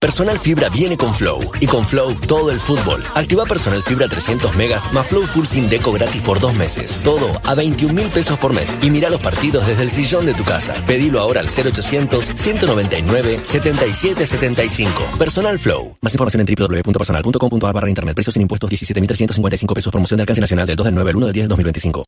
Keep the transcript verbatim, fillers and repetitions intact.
Personal Fibra viene con Flow. Y con Flow, todo el fútbol. Activa Personal Fibra trescientos megas más Flow Full Sin Deco gratis por dos meses. Todo a veintiún mil pesos por mes. Y mira los partidos desde el sillón de tu casa. Pedilo ahora al cero ochocientos, ciento noventa y nueve, setenta y siete setenta y cinco. Personal Flow. Más información en doble u doble u doble u punto personal punto com punto a r barra internet. Precios sin impuestos diecisiete mil trescientos cincuenta y cinco pesos. Promoción de alcance nacional del dos del nueve al uno del diez del dos mil veinticinco.